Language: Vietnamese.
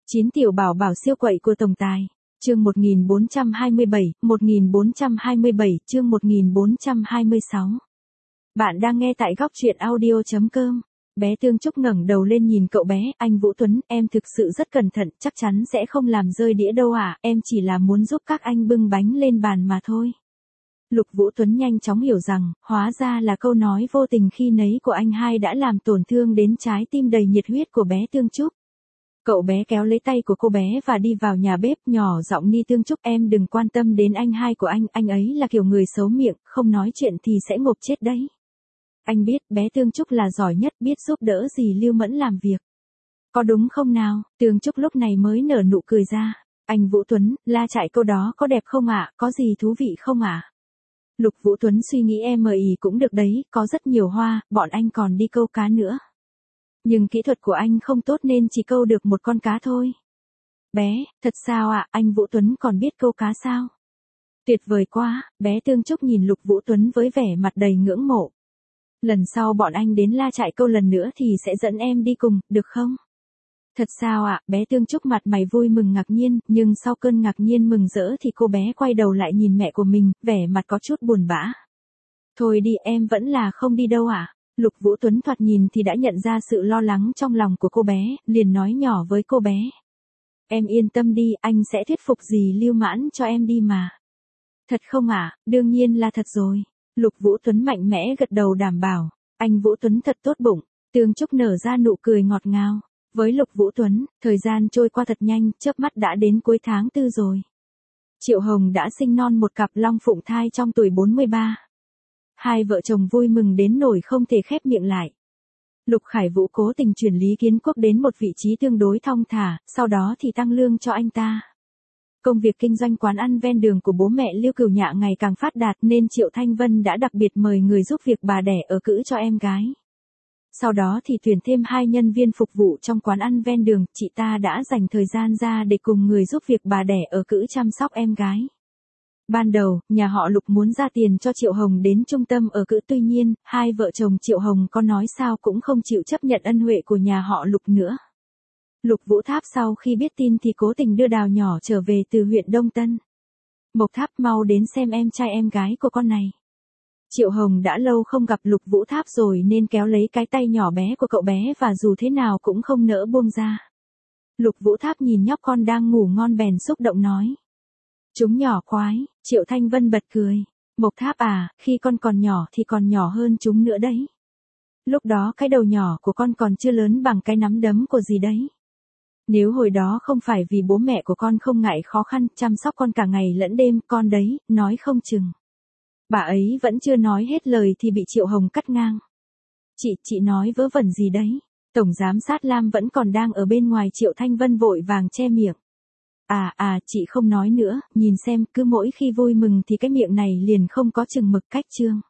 9 tiểu bảo bảo siêu quậy của tổng tài. Chương 1427, chương 1426. Bạn đang nghe tại góc truyện audio.com. Bé Tương Trúc ngẩng đầu lên nhìn cậu bé, anh Vũ Tuấn, em thực sự rất cẩn thận, chắc chắn sẽ không làm rơi đĩa đâu ạ, em chỉ là muốn giúp các anh bưng bánh lên bàn mà thôi. Lục Vũ Tuấn nhanh chóng hiểu rằng, hóa ra là câu nói vô tình khi nấy của anh hai đã làm tổn thương đến trái tim đầy nhiệt huyết của bé Tương Trúc. Cậu bé kéo lấy tay của cô bé và đi vào nhà bếp, nhỏ giọng ni Tương Trúc, em đừng quan tâm đến anh hai của anh ấy là kiểu người xấu miệng, không nói chuyện thì sẽ ngộp chết đấy. Anh biết bé Tương Trúc là giỏi nhất, biết giúp đỡ dì Lưu Mẫn làm việc. Có đúng không nào? Tương Trúc lúc này mới nở nụ cười ra. Anh Vũ Tuấn, la chạy câu đó có đẹp không ạ? Có gì thú vị không ạ? Lục Vũ Tuấn suy nghĩ MI cũng được đấy, có rất nhiều hoa, bọn anh còn đi câu cá nữa. Nhưng kỹ thuật của anh không tốt nên chỉ câu được một con cá thôi. Bé, thật sao ạ, anh Vũ Tuấn còn biết câu cá sao? Tuyệt vời quá, bé Tương Trúc nhìn Lục Vũ Tuấn với vẻ mặt đầy ngưỡng mộ. Lần sau bọn anh đến la trại câu lần nữa thì sẽ dẫn em đi cùng, được không? Thật sao ạ, bé Tương Trúc mặt mày vui mừng ngạc nhiên, nhưng sau cơn ngạc nhiên mừng rỡ thì cô bé quay đầu lại nhìn mẹ của mình, vẻ mặt có chút buồn bã. Thôi đi, em vẫn là không đi đâu ạ. Lục Vũ Tuấn thoạt nhìn thì đã nhận ra sự lo lắng trong lòng của cô bé, liền nói nhỏ với cô bé. Em yên tâm đi, anh sẽ thuyết phục dì Lưu Mãn cho em đi mà. Thật không ạ? Đương nhiên là thật rồi. Lục Vũ Tuấn mạnh mẽ gật đầu đảm bảo. Anh Vũ Tuấn thật tốt bụng. Tương Trúc nở ra nụ cười ngọt ngào. Với Lục Vũ Tuấn, thời gian trôi qua thật nhanh, chớp mắt đã đến cuối tháng 4 rồi. Triệu Hồng đã sinh non một cặp long phụng thai trong tuổi 43. Hai vợ chồng vui mừng đến nỗi không thể khép miệng lại. Lục Khải Vũ cố tình chuyển Lý Kiến Quốc đến một vị trí tương đối thong thả, sau đó thì tăng lương cho anh ta. Công việc kinh doanh quán ăn ven đường của bố mẹ Lưu Cửu Nhạ ngày càng phát đạt nên Triệu Thanh Vân đã đặc biệt mời người giúp việc bà đẻ ở cữ cho em gái. Sau đó thì tuyển thêm 2 nhân viên phục vụ trong quán ăn ven đường, chị ta đã dành thời gian ra để cùng người giúp việc bà đẻ ở cữ chăm sóc em gái. Ban đầu, nhà họ Lục muốn ra tiền cho Triệu Hồng đến trung tâm ở cữ, tuy nhiên, hai vợ chồng Triệu Hồng có nói sao cũng không chịu chấp nhận ân huệ của nhà họ Lục nữa. Lục Vũ Tháp sau khi biết tin thì cố tình đưa Đào nhỏ trở về từ huyện Đông Tân. Mộc Tháp, mau đến xem em trai em gái của con này. Triệu Hồng đã lâu không gặp Lục Vũ Tháp rồi nên kéo lấy cái tay nhỏ bé của cậu bé và dù thế nào cũng không nỡ buông ra. Lục Vũ Tháp nhìn nhóc con đang ngủ ngon bèn xúc động nói. Chúng nhỏ quái, Triệu Thanh Vân bật cười. Mộc Tháp à, khi con còn nhỏ thì còn nhỏ hơn chúng nữa đấy. Lúc đó cái đầu nhỏ của con còn chưa lớn bằng cái nắm đấm của dì đấy. Nếu hồi đó không phải vì bố mẹ của con không ngại khó khăn chăm sóc con cả ngày lẫn đêm, con đấy, nói không chừng. Bà ấy vẫn chưa nói hết lời thì bị Triệu Hồng cắt ngang. Chị nói vớ vẩn gì đấy? Tổng giám sát Lam vẫn còn đang ở bên ngoài. Triệu Thanh Vân vội vàng che miệng. Chị không nói nữa, nhìn xem, cứ mỗi khi vui mừng thì cái miệng này liền không có chừng mực cách chương.